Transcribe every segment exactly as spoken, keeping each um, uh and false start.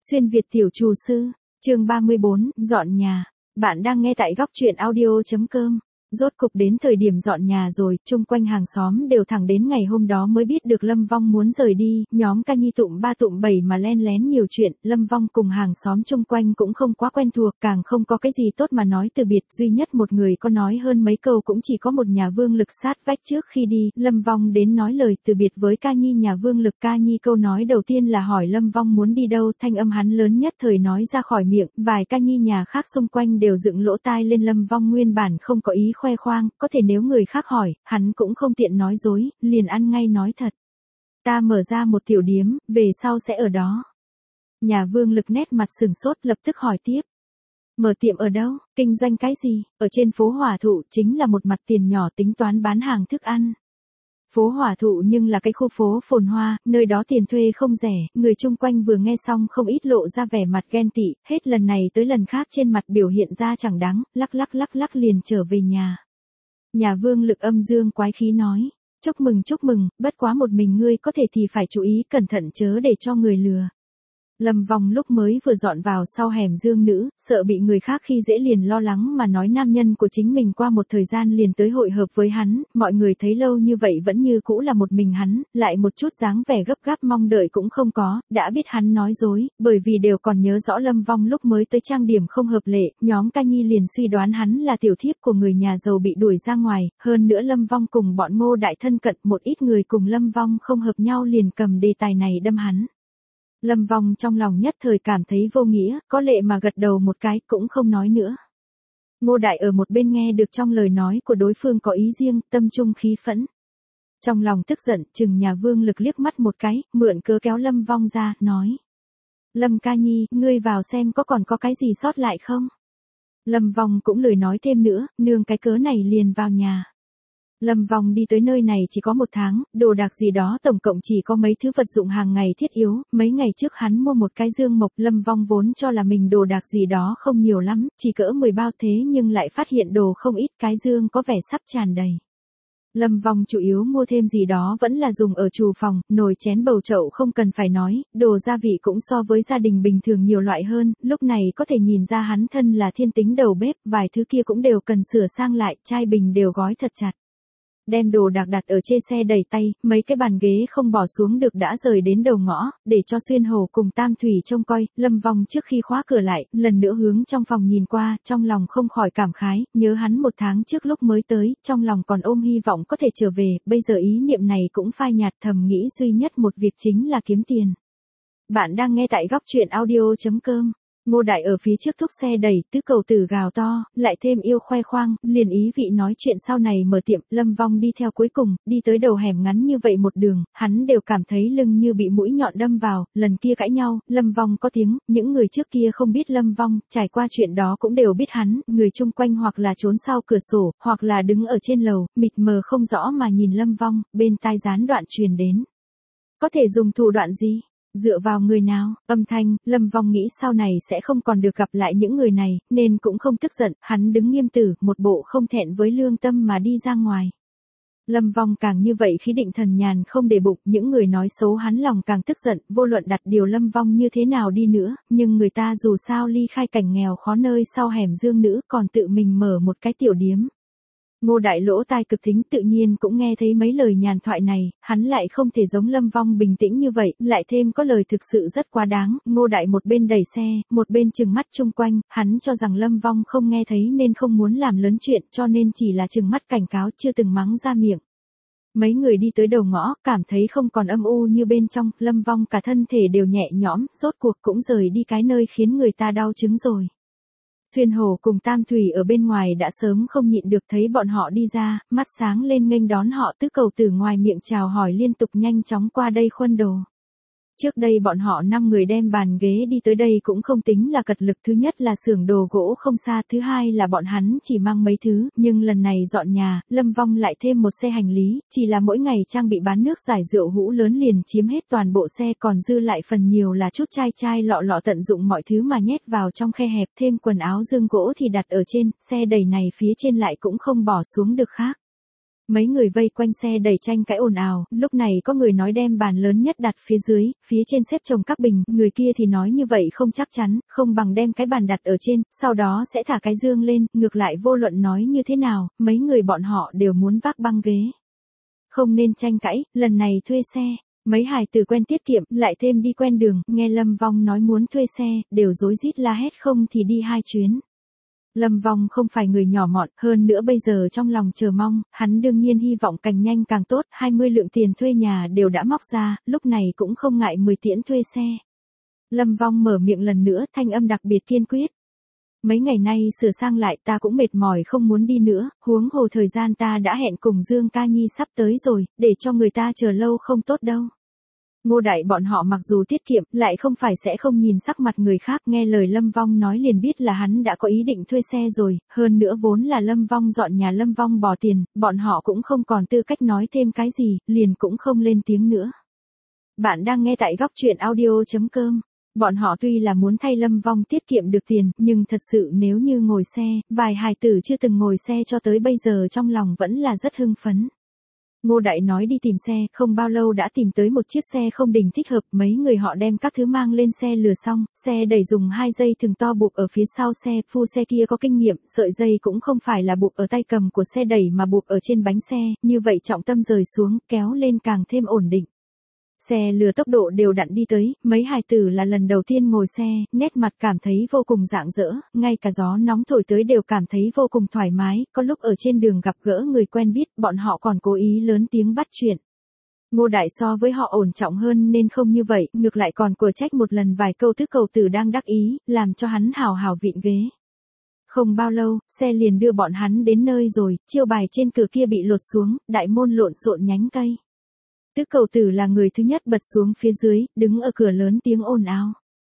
Xuyên Việt tiểu chủ sư, chương ba mươi bốn, dọn nhà. Bạn đang nghe tại góc truyện audio chấm com. Rốt cục đến thời điểm dọn nhà rồi, chung quanh hàng xóm đều thẳng đến ngày hôm đó mới biết được Lâm Vong muốn rời đi, nhóm ca nhi tụm ba tụm bảy mà len lén nhiều chuyện, Lâm Vong cùng hàng xóm chung quanh cũng không quá quen thuộc, càng không có cái gì tốt mà nói từ biệt, duy nhất một người có nói hơn mấy câu cũng chỉ có một nhà Vương Lực sát vách trước khi đi, Lâm Vong đến nói lời từ biệt với ca nhi nhà Vương Lực. Ca nhi câu nói đầu tiên là hỏi Lâm Vong muốn đi đâu, thanh âm hắn lớn nhất thời nói ra khỏi miệng, vài ca nhi nhà khác xung quanh đều dựng lỗ tai lên. Lâm Vong nguyên bản không có ý khoe khoang, có thể nếu người khác hỏi, hắn cũng không tiện nói dối, liền ăn ngay nói thật. Ta mở ra một tiểu điếm, về sau sẽ ở đó. Nhà Vương Lực nét mặt sừng sốt lập tức hỏi tiếp. Mở tiệm ở đâu, kinh doanh cái gì? Ở trên phố Hòa Thụ, chính là một mặt tiền nhỏ tính toán bán hàng thức ăn. Phố Hòa Thụ nhưng là cái khu phố phồn hoa, nơi đó tiền thuê không rẻ, người chung quanh vừa nghe xong không ít lộ ra vẻ mặt ghen tị, hết lần này tới lần khác trên mặt biểu hiện ra chẳng đáng, lắc lắc lắc lắc liền trở về nhà. Nhà Vương Lực âm dương quái khí nói, chúc mừng chúc mừng, bất quá một mình ngươi có thể thì phải chú ý cẩn thận chớ để cho người lừa. Lâm Vong lúc mới vừa dọn vào sau hẻm Dương Nữ, sợ bị người khác khi dễ liền lo lắng mà nói nam nhân của chính mình qua một thời gian liền tới hội hợp với hắn, mọi người thấy lâu như vậy vẫn như cũ là một mình hắn, lại một chút dáng vẻ gấp gáp mong đợi cũng không có, đã biết hắn nói dối, bởi vì đều còn nhớ rõ Lâm Vong lúc mới tới trang điểm không hợp lệ, nhóm ca nhi liền suy đoán hắn là tiểu thiếp của người nhà giàu bị đuổi ra ngoài, hơn nữa Lâm Vong cùng bọn Ngô Đại thân cận, một ít người cùng Lâm Vong không hợp nhau liền cầm đề tài này đâm hắn. Lâm Vong trong lòng nhất thời cảm thấy vô nghĩa, có lệ mà gật đầu một cái, cũng không nói nữa. Ngô Đại ở một bên nghe được trong lời nói của đối phương có ý riêng, tâm trung khí phẫn. Trong lòng tức giận, chừng nhà Vương Lực liếc mắt một cái, mượn cớ kéo Lâm Vong ra, nói. Lâm ca nhi, ngươi vào xem có còn có cái gì sót lại không? Lâm Vong cũng lười nói thêm nữa, nương cái cớ này liền vào nhà. Lâm Vong đi tới nơi này chỉ có một tháng, đồ đạc gì đó tổng cộng chỉ có mấy thứ vật dụng hàng ngày thiết yếu, mấy ngày trước hắn mua một cái dương mộc, Lâm Vong vốn cho là mình đồ đạc gì đó không nhiều lắm, chỉ cỡ mười bao thế nhưng lại phát hiện đồ không ít, cái dương có vẻ sắp tràn đầy. Lâm Vong chủ yếu mua thêm gì đó vẫn là dùng ở厨phòng, nồi chén bầu chậu không cần phải nói, đồ gia vị cũng so với gia đình bình thường nhiều loại hơn, lúc này có thể nhìn ra hắn thân là thiên tính đầu bếp, vài thứ kia cũng đều cần sửa sang lại, chai bình đều gói thật chặt. Đem đồ đạc đặt ở trên xe đẩy tay, mấy cái bàn ghế không bỏ xuống được đã rời đến đầu ngõ, để cho Xuyên Hồ cùng Tam Thủy trông coi. Lâm Vong trước khi khóa cửa lại, lần nữa hướng trong phòng nhìn qua, trong lòng không khỏi cảm khái, nhớ hắn một tháng trước lúc mới tới, trong lòng còn ôm hy vọng có thể trở về, bây giờ ý niệm này cũng phai nhạt, thầm nghĩ duy nhất một việc chính là kiếm tiền. Bạn đang nghe tại góc truyện audio chấm com. Ngô Đại ở phía trước thúc xe đẩy, tứ cầu tử gào to, lại thêm yêu khoe khoang, liền ý vị nói chuyện sau này mở tiệm. Lâm Vong đi theo cuối cùng, đi tới đầu hẻm ngắn như vậy một đường, hắn đều cảm thấy lưng như bị mũi nhọn đâm vào, lần kia cãi nhau, Lâm Vong có tiếng, những người trước kia không biết Lâm Vong, trải qua chuyện đó cũng đều biết hắn, người chung quanh hoặc là trốn sau cửa sổ, hoặc là đứng ở trên lầu, mịt mờ không rõ mà nhìn Lâm Vong, bên tai gián đoạn truyền đến. Có thể dùng thủ đoạn gì? Dựa vào người nào? Âm thanh, Lâm Vong nghĩ sau này sẽ không còn được gặp lại những người này, nên cũng không tức giận, hắn đứng nghiêm tử, một bộ không thẹn với lương tâm mà đi ra ngoài. Lâm Vong càng như vậy khí định thần nhàn không để bụng, những người nói xấu hắn lòng càng tức giận, vô luận đặt điều Lâm Vong như thế nào đi nữa, nhưng người ta dù sao ly khai cảnh nghèo khó nơi sau hẻm Dương Nữ còn tự mình mở một cái tiểu điếm. Ngô Đại lỗ tai cực thính tự nhiên cũng nghe thấy mấy lời nhàn thoại này, hắn lại không thể giống Lâm Vong bình tĩnh như vậy, lại thêm có lời thực sự rất quá đáng, Ngô Đại một bên đẩy xe, một bên trừng mắt chung quanh, hắn cho rằng Lâm Vong không nghe thấy nên không muốn làm lớn chuyện cho nên chỉ là trừng mắt cảnh cáo chưa từng mắng ra miệng. Mấy người đi tới đầu ngõ, cảm thấy không còn âm u như bên trong, Lâm Vong cả thân thể đều nhẹ nhõm, rốt cuộc cũng rời đi cái nơi khiến người ta đau chứng rồi. Xuyên Hồ cùng Tam Thủy ở bên ngoài đã sớm không nhịn được thấy bọn họ đi ra, mắt sáng lên nghênh đón họ, tứ cầu tử ngoài miệng chào hỏi liên tục nhanh chóng qua đây khuân đồ. Trước đây bọn họ năm người đem bàn ghế đi tới đây cũng không tính là cật lực, thứ nhất là xưởng đồ gỗ không xa, thứ hai là bọn hắn chỉ mang mấy thứ, nhưng lần này dọn nhà, Lâm Vong lại thêm một xe hành lý, chỉ là mỗi ngày trang bị bán nước giải rượu hũ lớn liền chiếm hết toàn bộ xe, còn dư lại phần nhiều là chút chai chai lọ lọ tận dụng mọi thứ mà nhét vào trong khe hẹp, thêm quần áo dương gỗ thì đặt ở trên, xe đẩy này phía trên lại cũng không bỏ xuống được khác. Mấy người vây quanh xe đẩy tranh cãi ồn ào, lúc này có người nói đem bàn lớn nhất đặt phía dưới, phía trên xếp chồng các bình, người kia thì nói như vậy không chắc chắn, không bằng đem cái bàn đặt ở trên, sau đó sẽ thả cái dương lên, ngược lại vô luận nói như thế nào, mấy người bọn họ đều muốn vác băng ghế. Không nên tranh cãi, lần này thuê xe. Mấy hài tử quen tiết kiệm, lại thêm đi quen đường, nghe Lâm Vong nói muốn thuê xe, đều rối rít la hét không thì đi hai chuyến. Lâm Vong không phải người nhỏ mọn, hơn nữa bây giờ trong lòng chờ mong, hắn đương nhiên hy vọng càng nhanh càng tốt, hai mươi lượng tiền thuê nhà đều đã móc ra, lúc này cũng không ngại mười tiễn thuê xe. Lâm Vong mở miệng lần nữa, thanh âm đặc biệt kiên quyết. Mấy ngày nay sửa sang lại ta cũng mệt mỏi không muốn đi nữa, huống hồ thời gian ta đã hẹn cùng Dương Ca Nhi sắp tới rồi, để cho người ta chờ lâu không tốt đâu. Ngô Đại bọn họ mặc dù tiết kiệm, lại không phải sẽ không nhìn sắc mặt người khác, nghe lời Lâm Vong nói liền biết là hắn đã có ý định thuê xe rồi, hơn nữa vốn là Lâm Vong dọn nhà Lâm Vong bỏ tiền, bọn họ cũng không còn tư cách nói thêm cái gì, liền cũng không lên tiếng nữa. Bạn đang nghe tại góc truyện audio chấm com. Bọn họ tuy là muốn thay Lâm Vong tiết kiệm được tiền, nhưng thật sự nếu như ngồi xe, vài hài tử chưa từng ngồi xe cho tới bây giờ trong lòng vẫn là rất hưng phấn. Ngô Đại nói đi tìm xe, không bao lâu đã tìm tới một chiếc xe không đình thích hợp, mấy người họ đem các thứ mang lên xe lừa xong, xe đẩy dùng hai dây thừng to buộc ở phía sau xe, phu xe kia có kinh nghiệm, sợi dây cũng không phải là buộc ở tay cầm của xe đẩy mà buộc ở trên bánh xe, như vậy trọng tâm rời xuống, kéo lên càng thêm ổn định. Xe lừa tốc độ đều đặn đi tới, mấy hài tử là lần đầu tiên ngồi xe, nét mặt cảm thấy vô cùng rạng rỡ, ngay cả gió nóng thổi tới đều cảm thấy vô cùng thoải mái, có lúc ở trên đường gặp gỡ người quen biết, bọn họ còn cố ý lớn tiếng bắt chuyện. Ngô Đại so với họ ổn trọng hơn nên không như vậy, ngược lại còn của trách một lần vài câu tức cầu tử đang đắc ý, làm cho hắn hào hào vịn ghế. Không bao lâu, xe liền đưa bọn hắn đến nơi rồi, chiêu bài trên cửa kia bị lột xuống, đại môn lộn xộn nhánh cây. Tứ cầu tử là người thứ nhất bật xuống phía dưới, đứng ở cửa lớn tiếng ồn ào.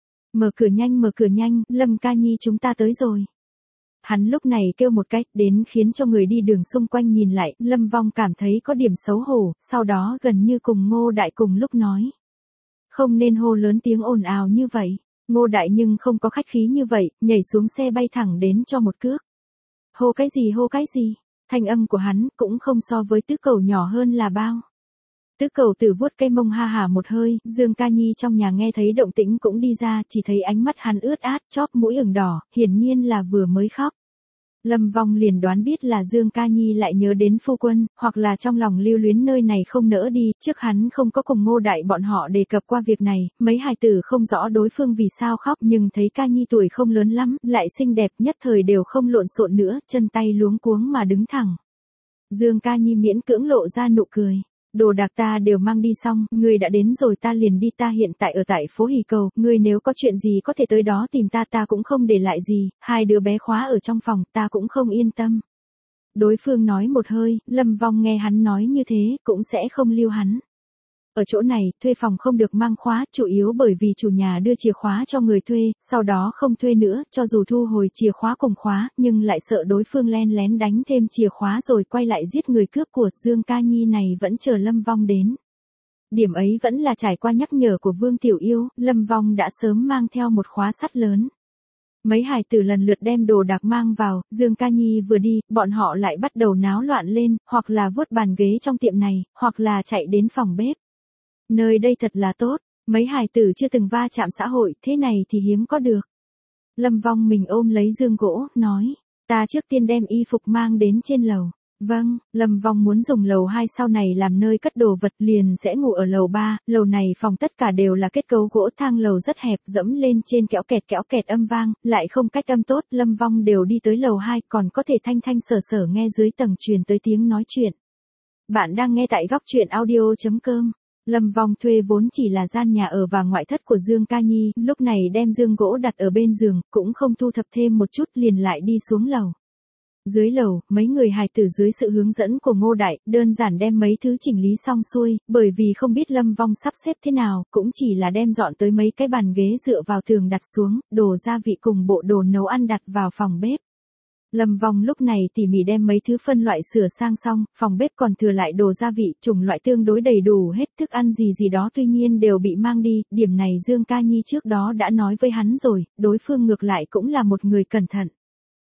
Mở cửa nhanh mở cửa nhanh, Lâm Ca Nhi chúng ta tới rồi. Hắn lúc này kêu một cách đến khiến cho người đi đường xung quanh nhìn lại, Lâm Vong cảm thấy có điểm xấu hổ, sau đó gần như cùng Ngô Đại cùng lúc nói. Không nên hô lớn tiếng ồn ào như vậy. Ngô Đại nhưng không có khách khí như vậy, nhảy xuống xe bay thẳng đến cho một cước. Hô cái gì hô cái gì, thanh âm của hắn cũng không so với tứ cầu nhỏ hơn là bao. Tứ cầu tử vuốt cây mông ha hả một hơi, Dương Ca Nhi trong nhà nghe thấy động tĩnh cũng đi ra, chỉ thấy ánh mắt hắn ướt át, chóp mũi ửng đỏ, hiển nhiên là vừa mới khóc. Lâm Vong liền đoán biết là Dương Ca Nhi lại nhớ đến phu quân, hoặc là trong lòng lưu luyến nơi này không nỡ đi, trước hắn không có cùng Ngô Đại bọn họ đề cập qua việc này, mấy hài tử không rõ đối phương vì sao khóc nhưng thấy Ca Nhi tuổi không lớn lắm, lại xinh đẹp nhất thời đều không lộn xộn nữa, chân tay luống cuống mà đứng thẳng. Dương Ca Nhi miễn cưỡng lộ ra nụ cười. Đồ đạc ta đều mang đi xong, ngươi đã đến rồi ta liền đi, ta hiện tại ở tại phố Hỷ Cầu, ngươi nếu có chuyện gì có thể tới đó tìm ta, ta cũng không để lại gì, hai đứa bé khóa ở trong phòng, ta cũng không yên tâm. Đối phương nói một hơi, Lâm Vong nghe hắn nói như thế, cũng sẽ không lưu hắn. Ở chỗ này, thuê phòng không được mang khóa, chủ yếu bởi vì chủ nhà đưa chìa khóa cho người thuê, sau đó không thuê nữa, cho dù thu hồi chìa khóa cùng khóa, nhưng lại sợ đối phương len lén đánh thêm chìa khóa rồi quay lại giết người cướp của. Dương Ca Nhi này vẫn chờ Lâm Vong đến. Điểm ấy vẫn là trải qua nhắc nhở của Vương Tiểu Yêu, Lâm Vong đã sớm mang theo một khóa sắt lớn. Mấy hài tử lần lượt đem đồ đạc mang vào, Dương Ca Nhi vừa đi, bọn họ lại bắt đầu náo loạn lên, hoặc là vuốt bàn ghế trong tiệm này, hoặc là chạy đến phòng bếp. Nơi đây thật là tốt, mấy hài tử chưa từng va chạm xã hội, thế này thì hiếm có được. Lâm Vong mình ôm lấy dương gỗ, nói, ta trước tiên đem y phục mang đến trên lầu. Vâng, Lâm Vong muốn dùng lầu hai sau này làm nơi cất đồ vật, liền sẽ ngủ ở lầu ba, lầu này phòng tất cả đều là kết cấu gỗ, thang lầu rất hẹp, dẫm lên trên kéo kẹt kéo kẹt âm vang, lại không cách âm tốt, Lâm Vong đều đi tới lầu hai, còn có thể thanh thanh sở sở nghe dưới tầng truyền tới tiếng nói chuyện. Bạn đang nghe tại góc truyện audio chấm com. Lâm Vong thuê vốn chỉ là gian nhà ở và ngoại thất của Dương Ca Nhi, lúc này đem dương gỗ đặt ở bên giường, cũng không thu thập thêm một chút liền lại đi xuống lầu. Dưới lầu, mấy người hài tử dưới sự hướng dẫn của Ngô Đại, đơn giản đem mấy thứ chỉnh lý xong xuôi, bởi vì không biết Lâm Vong sắp xếp thế nào, cũng chỉ là đem dọn tới mấy cái bàn ghế dựa vào tường đặt xuống, đồ gia vị cùng bộ đồ nấu ăn đặt vào phòng bếp. Lâm Vong lúc này tỉ mỉ đem mấy thứ phân loại sửa sang xong, phòng bếp còn thừa lại đồ gia vị, chủng loại tương đối đầy đủ hết, thức ăn gì gì đó tuy nhiên đều bị mang đi, điểm này Dương Ca Nhi trước đó đã nói với hắn rồi, đối phương ngược lại cũng là một người cẩn thận.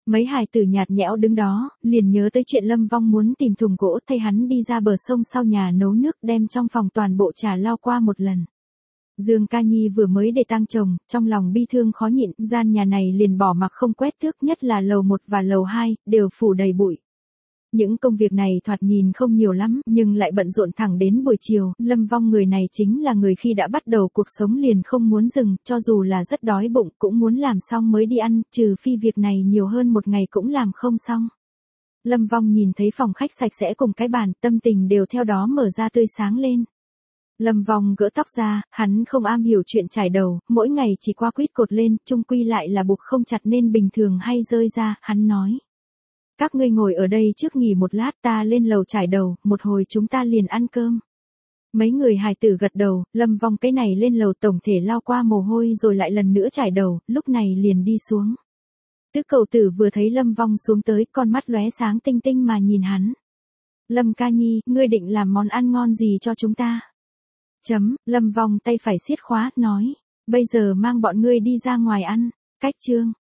Mấy hài tử nhạt nhẽo đứng đó, liền nhớ tới chuyện Lâm Vong muốn tìm thùng gỗ thay hắn đi ra bờ sông sau nhà nấu nước đem trong phòng toàn bộ trà lau qua một lần. Dương Ca Nhi vừa mới để tang chồng, trong lòng bi thương khó nhịn, gian nhà này liền bỏ mặc không quét tước, nhất là lầu một và lầu hai, đều phủ đầy bụi. Những công việc này thoạt nhìn không nhiều lắm, nhưng lại bận rộn thẳng đến buổi chiều, Lâm Vong người này chính là người khi đã bắt đầu cuộc sống liền không muốn dừng, cho dù là rất đói bụng cũng muốn làm xong mới đi ăn, trừ phi việc này nhiều hơn một ngày cũng làm không xong. Lâm Vong nhìn thấy phòng khách sạch sẽ cùng cái bàn, tâm tình đều theo đó mở ra tươi sáng lên. Lâm Vong gỡ tóc ra, hắn không am hiểu chuyện chải đầu, mỗi ngày chỉ qua quýt cột lên, chung quy lại là buộc không chặt nên bình thường hay rơi ra, hắn nói. Các ngươi ngồi ở đây trước nghỉ một lát, ta lên lầu chải đầu, một hồi chúng ta liền ăn cơm. Mấy người hài tử gật đầu, Lâm Vong cái này lên lầu tổng thể lao qua mồ hôi rồi lại lần nữa chải đầu, lúc này liền đi xuống. Tứ cậu tử vừa thấy Lâm Vong xuống tới, con mắt lóe sáng tinh tinh mà nhìn hắn. Lâm Ca Nhi, ngươi định làm món ăn ngon gì cho chúng ta? Chấm, Lâm Vong tay phải siết khóa, nói. Bây giờ mang bọn ngươi đi ra ngoài ăn. Cách chương.